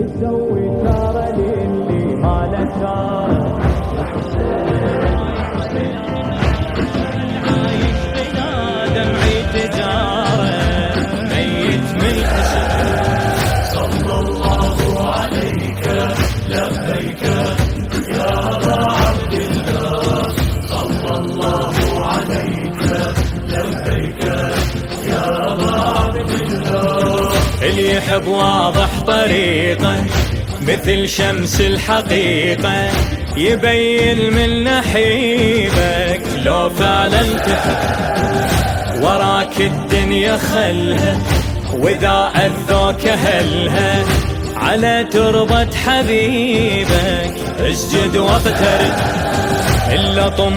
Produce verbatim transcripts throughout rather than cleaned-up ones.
يسوي شارة للي ما له شارة. عايش بلا دمعي تجارة ميت من الحسن. صلى الله عليك لبيك يا أبا عبد الله. صلى الله عليك لبيك يا أبا عبد الله. اللي يحب واضح طريقه مثل شمس الحقيقة يبين من نحيبك لو فعلا تحب وراك الدنيا خلها وإذا أذوك أهلها على تربة حبيبك اسجد واقترب. اللطم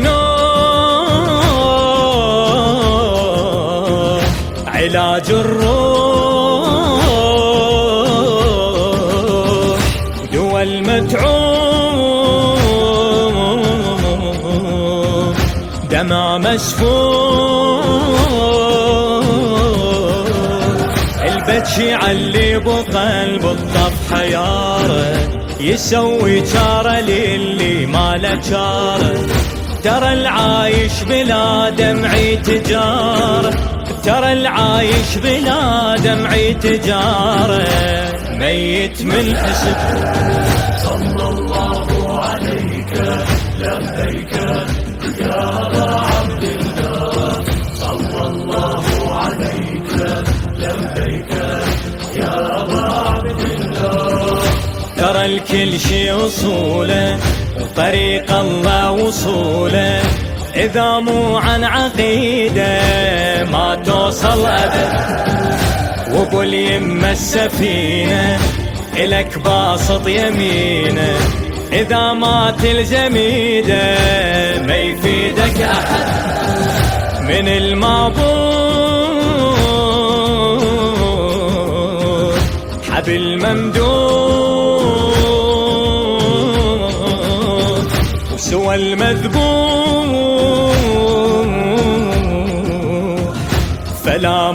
والنور علاج الروح دوا المتعوب دمع مسفوح. البتشي علي بقلب الطف حياره يسوي شاره للي ما له شاره. ترى العايش بلا دمعي تجاره. ترى العايش بلا دمعي تجاره ميت من حسب. صلى الله عليك لبيك يا أبا عبد الله. صلى الله عليك لبيك يا أبا عبد الله. ترى الكل شي وصوله وطريق الله وصوله إذا مو عن عقيدة ما توصل أبد. وابو اليمة السفينة إلك باسط يمينه إذا ما تلزم ايده ما يفيدك أحد. من المعبود حبل ممدود وسوى المذبوح فلا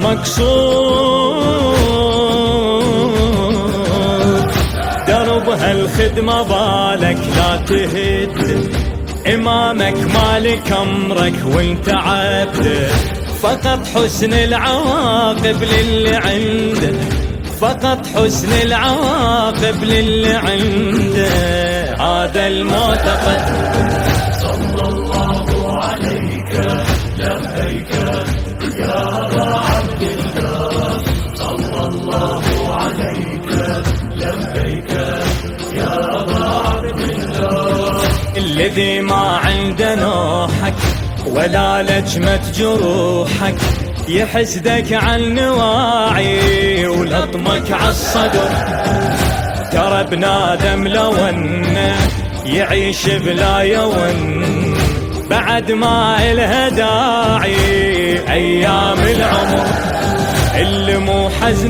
مقصود. درب هالخدمة بالك لا تهد إمامك مالك أمرك وانت عبد. فقط حسن العواقب للي عنده. فقط حسن العواقب للي عنده هذا المعتقد. صلى الله عليك لبيك يا أبا عبد الله. صلى الله عليك لبيك يا أبا عبد الله. الذي ما عنده نوحك ولا لجمة جروحك يحسدك عن نواعي ولطمك عالصدر. ترى بنادم لو انه يعيش بلا يون بعد ما إلها داعي أيام العمر اللي مو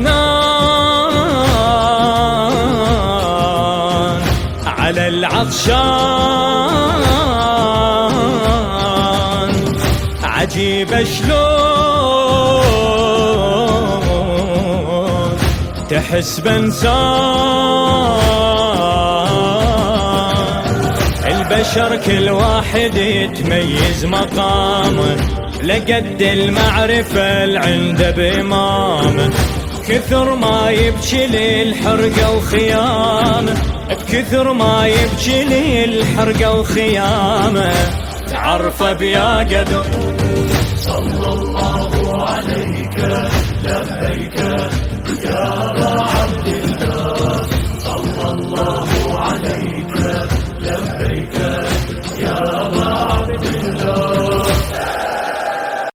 حزنان على العطشان. عجيب شلون تحس بإنسان. البشر كل واحد يتميز مقامه لقد المعرفة العنده بإمامه. كثر ما يبكي للحرقة وخيامه بكثر ما يبكي للحرقة وخيامه تعرفه بيا قدر. صلى الله عليك لبيك يا أبا عبد